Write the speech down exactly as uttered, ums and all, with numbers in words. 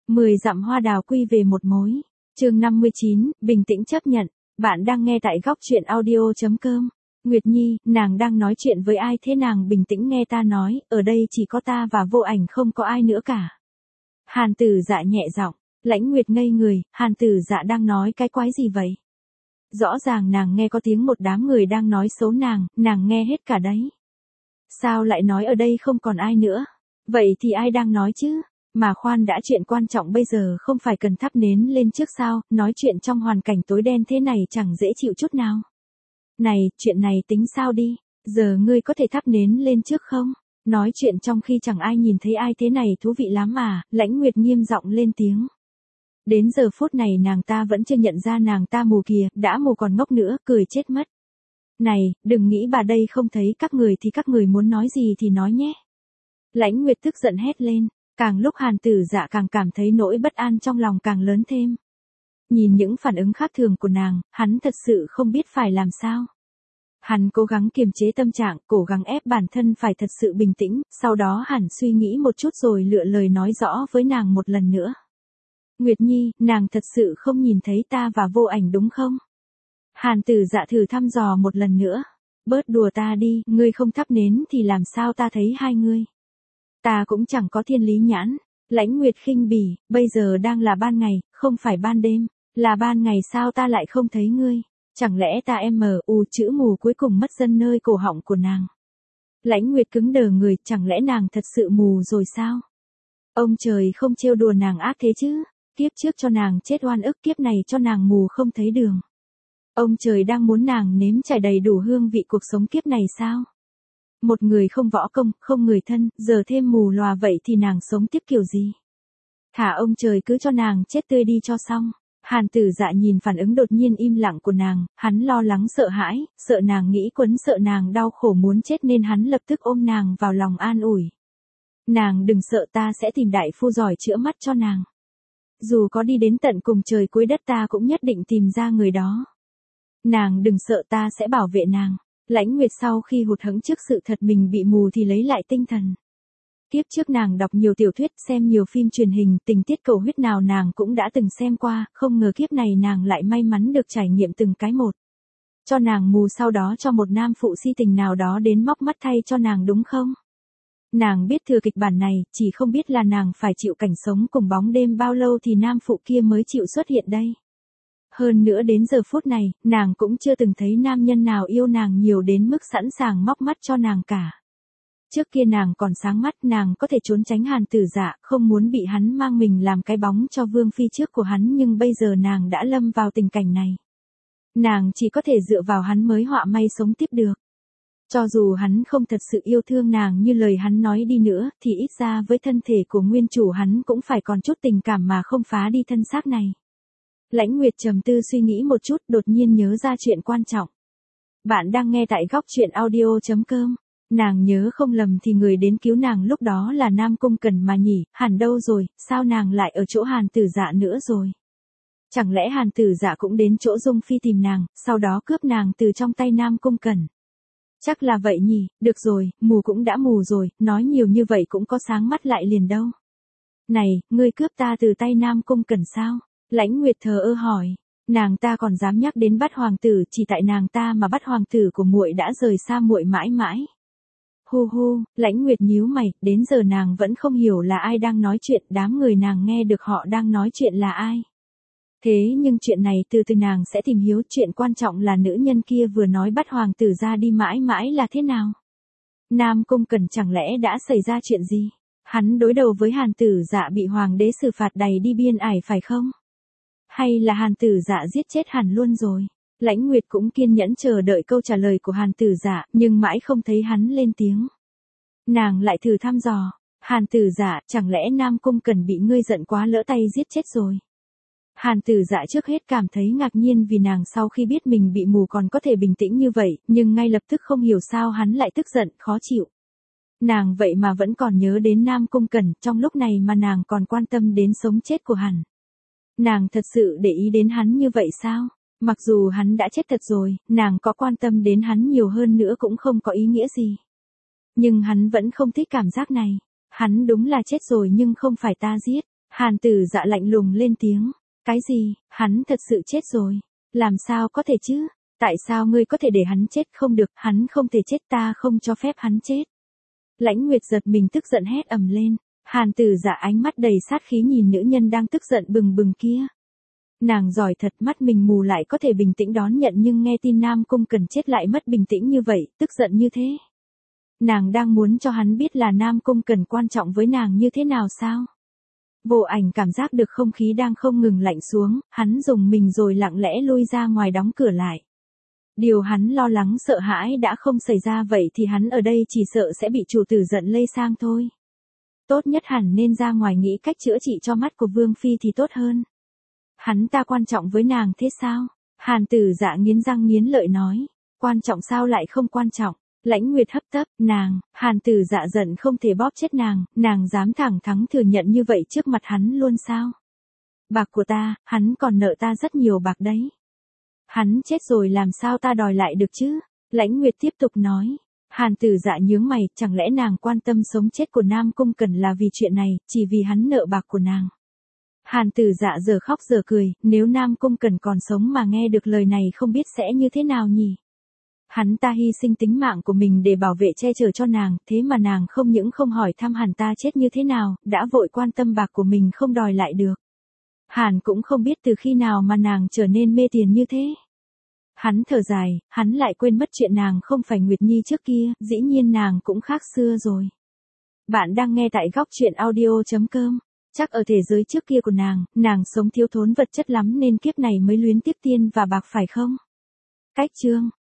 mười dặm hoa đào quy về một mối. Chương năm mươi chín, bình tĩnh chấp nhận. Bạn đang nghe tại góc truyện audio chấm com. Nguyệt Nhi, nàng đang nói chuyện với ai thế? Nàng bình tĩnh nghe ta nói, ở đây chỉ có ta và Vô Ảnh, không có ai nữa cả. Hàn Tử Dạ nhẹ giọng. Lãnh Nguyệt ngây người, Hàn Tử Dạ đang nói cái quái gì vậy? Rõ ràng nàng nghe có tiếng một đám người đang nói xấu nàng, nàng nghe hết cả đấy. Sao lại nói ở đây không còn ai nữa? Vậy thì ai đang nói chứ? Mà khoan đã, chuyện quan trọng bây giờ không phải cần thắp nến lên trước sao? Nói chuyện trong hoàn cảnh tối đen thế này chẳng dễ chịu chút nào. Này, chuyện này tính sao đi? Giờ ngươi có thể thắp nến lên trước không? Nói chuyện trong khi chẳng ai nhìn thấy ai thế này thú vị lắm à? Lãnh Nguyệt nghiêm giọng lên tiếng. Đến giờ phút này nàng ta vẫn chưa nhận ra nàng ta mù kìa, đã mù còn ngốc nữa, cười chết mất. Này, đừng nghĩ bà đây không thấy các người thì các người muốn nói gì thì nói nhé. Lãnh Nguyệt tức giận hét lên, càng lúc Hàn Tử Dạ càng cảm thấy nỗi bất an trong lòng càng lớn thêm. Nhìn những phản ứng khác thường của nàng, hắn thật sự không biết phải làm sao. Hắn cố gắng kiềm chế tâm trạng, cố gắng ép bản thân phải thật sự bình tĩnh, sau đó hắn suy nghĩ một chút rồi lựa lời nói rõ với nàng một lần nữa. Nguyệt Nhi, nàng thật sự không nhìn thấy ta và Vô Ảnh đúng không? Hàn Tử Dạ thử thăm dò một lần nữa. Bớt đùa ta đi, ngươi không thắp nến thì làm sao ta thấy hai ngươi? Ta cũng chẳng có thiên lý nhãn. Lãnh Nguyệt khinh bỉ, bây giờ đang là ban ngày, không phải ban đêm. Là ban ngày sao ta lại không thấy ngươi? Chẳng lẽ ta em mờ u chữ mù cuối cùng mất dân nơi cổ họng của nàng? Lãnh Nguyệt cứng đờ người, chẳng lẽ nàng thật sự mù rồi sao? Ông trời không trêu đùa nàng ác thế chứ? Kiếp trước cho nàng chết oan ức, kiếp này cho nàng mù không thấy đường. Ông trời đang muốn nàng nếm trải đầy đủ hương vị cuộc sống kiếp này sao? Một người không võ công, không người thân, giờ thêm mù lòa vậy thì nàng sống tiếp kiểu gì? Thả ông trời cứ cho nàng chết tươi đi cho xong. Hàn Tử Dạ nhìn phản ứng đột nhiên im lặng của nàng, hắn lo lắng sợ hãi, sợ nàng nghĩ quấn, sợ nàng đau khổ muốn chết nên hắn lập tức ôm nàng vào lòng an ủi. Nàng đừng sợ, ta sẽ tìm đại phu giỏi chữa mắt cho nàng. Dù có đi đến tận cùng trời cuối đất ta cũng nhất định tìm ra người đó. Nàng đừng sợ, ta sẽ bảo vệ nàng. Lãnh Nguyệt sau khi hụt hẫng trước sự thật mình bị mù thì lấy lại tinh thần. Kiếp trước nàng đọc nhiều tiểu thuyết, xem nhiều phim truyền hình, tình tiết cầu huyết nào nàng cũng đã từng xem qua, không ngờ kiếp này nàng lại may mắn được trải nghiệm từng cái một. Cho nàng mù, sau đó cho một nam phụ si tình nào đó đến móc mắt thay cho nàng đúng không? Nàng biết thừa kịch bản này, chỉ không biết là nàng phải chịu cảnh sống cùng bóng đêm bao lâu thì nam phụ kia mới chịu xuất hiện đây. Hơn nữa đến giờ phút này, nàng cũng chưa từng thấy nam nhân nào yêu nàng nhiều đến mức sẵn sàng móc mắt cho nàng cả. Trước kia nàng còn sáng mắt, nàng có thể trốn tránh Hàn Tử Dạ, không muốn bị hắn mang mình làm cái bóng cho vương phi trước của hắn, nhưng bây giờ nàng đã lâm vào tình cảnh này. Nàng chỉ có thể dựa vào hắn mới họa may sống tiếp được. Cho dù hắn không thật sự yêu thương nàng như lời hắn nói đi nữa, thì ít ra với thân thể của nguyên chủ hắn cũng phải còn chút tình cảm mà không phá đi thân xác này. Lãnh Nguyệt trầm tư suy nghĩ một chút, đột nhiên nhớ ra chuyện quan trọng. Bạn đang nghe tại góc truyện audio chấm com. Nàng nhớ không lầm thì người đến cứu nàng lúc đó là Nam Cung Cẩn mà nhỉ, hẳn đâu rồi, sao nàng lại ở chỗ Hàn Tử Dạ nữa rồi? Chẳng lẽ Hàn Tử Dạ cũng đến chỗ Dung Phi tìm nàng, sau đó cướp nàng từ trong tay Nam Cung Cẩn? Chắc là vậy nhỉ, được rồi, mù cũng đã mù rồi, nói nhiều như vậy cũng có sáng mắt lại liền đâu. Này, ngươi cướp ta từ tay Nam Cung Cẩn sao? Lãnh Nguyệt thờ ơ hỏi. Nàng ta còn dám nhắc đến bắt hoàng tử, chỉ tại nàng ta mà bắt hoàng tử của muội đã rời xa muội mãi mãi. Hu hu, Lãnh Nguyệt nhíu mày, đến giờ nàng vẫn không hiểu là ai đang nói chuyện, đám người nàng nghe được họ đang nói chuyện là ai. Thế nhưng chuyện này từ từ nàng sẽ tìm hiểu, chuyện quan trọng là nữ nhân kia vừa nói bắt hoàng tử ra đi mãi mãi là thế nào. Nam Cung Cẩn chẳng lẽ đã xảy ra chuyện gì? Hắn đối đầu với Hàn Tử Dạ bị hoàng đế xử phạt đầy đi biên ải phải không? Hay là Hàn Tử Dạ giết chết hẳn luôn rồi? Lãnh Nguyệt cũng kiên nhẫn chờ đợi câu trả lời của Hàn Tử Dạ, nhưng mãi không thấy hắn lên tiếng. Nàng lại thử thăm dò. Hàn Tử Dạ, chẳng lẽ Nam Cung Cẩn bị ngươi giận quá lỡ tay giết chết rồi? Hàn Tử Dạ trước hết cảm thấy ngạc nhiên vì nàng sau khi biết mình bị mù còn có thể bình tĩnh như vậy, nhưng ngay lập tức không hiểu sao hắn lại tức giận, khó chịu. Nàng vậy mà vẫn còn nhớ đến Nam Cung Cẩn, trong lúc này mà nàng còn quan tâm đến sống chết của hắn. Nàng thật sự để ý đến hắn như vậy sao? Mặc dù hắn đã chết thật rồi, nàng có quan tâm đến hắn nhiều hơn nữa cũng không có ý nghĩa gì. Nhưng hắn vẫn không thích cảm giác này. Hắn đúng là chết rồi nhưng không phải ta giết. Hàn Tử Dạ lạnh lùng lên tiếng. Cái gì, hắn thật sự chết rồi. Làm sao có thể chứ? Tại sao ngươi có thể để hắn chết không được, hắn không thể chết, ta không cho phép hắn chết. Lãnh Nguyệt giật mình tức giận hét ầm lên. Hàn Tử Dạ ánh mắt đầy sát khí nhìn nữ nhân đang tức giận bừng bừng kia. Nàng giỏi thật, mắt mình mù lại có thể bình tĩnh đón nhận, nhưng nghe tin Nam Cung Cẩn chết lại mất bình tĩnh như vậy, tức giận như thế. Nàng đang muốn cho hắn biết là Nam Cung Cẩn quan trọng với nàng như thế nào sao? Vô Ảnh cảm giác được không khí đang không ngừng lạnh xuống, hắn dùng mình rồi lặng lẽ lui ra ngoài đóng cửa lại. Điều hắn lo lắng sợ hãi đã không xảy ra, vậy thì hắn ở đây chỉ sợ sẽ bị chủ tử giận lây sang thôi. Tốt nhất hẳn nên ra ngoài nghĩ cách chữa trị cho mắt của Vương Phi thì tốt hơn. Hắn ta quan trọng với nàng thế sao? Hàn Tử Dạ nghiến răng nghiến lợi nói. Quan trọng sao lại không quan trọng? Lãnh Nguyệt hấp tấp, nàng, Hàn Tử Dạ giận không thể bóp chết nàng, nàng dám thẳng thắn thừa nhận như vậy trước mặt hắn luôn sao? Bạc của ta, hắn còn nợ ta rất nhiều bạc đấy. Hắn chết rồi làm sao ta đòi lại được chứ? Lãnh Nguyệt tiếp tục nói. Hàn Tử Dạ nhướng mày, chẳng lẽ nàng quan tâm sống chết của Nam Cung Cẩn là vì chuyện này, chỉ vì hắn nợ bạc của nàng? Hàn Tử Dạ giờ khóc giờ cười, nếu Nam Cung Cẩn còn sống mà nghe được lời này không biết sẽ như thế nào nhỉ? Hắn ta hy sinh tính mạng của mình để bảo vệ che chở cho nàng, thế mà nàng không những không hỏi thăm hắn ta chết như thế nào, đã vội quan tâm bạc của mình không đòi lại được. Hàn cũng không biết từ khi nào mà nàng trở nên mê tiền như thế. Hắn thở dài, hắn lại quên mất chuyện nàng không phải Nguyệt Nhi trước kia, dĩ nhiên nàng cũng khác xưa rồi. Bạn đang nghe tại góc truyện audio chấm com. Chắc ở thể giới trước kia của nàng, nàng sống thiếu thốn vật chất lắm nên kiếp này mới luyến tiếc tiền và bạc phải không? Cách chương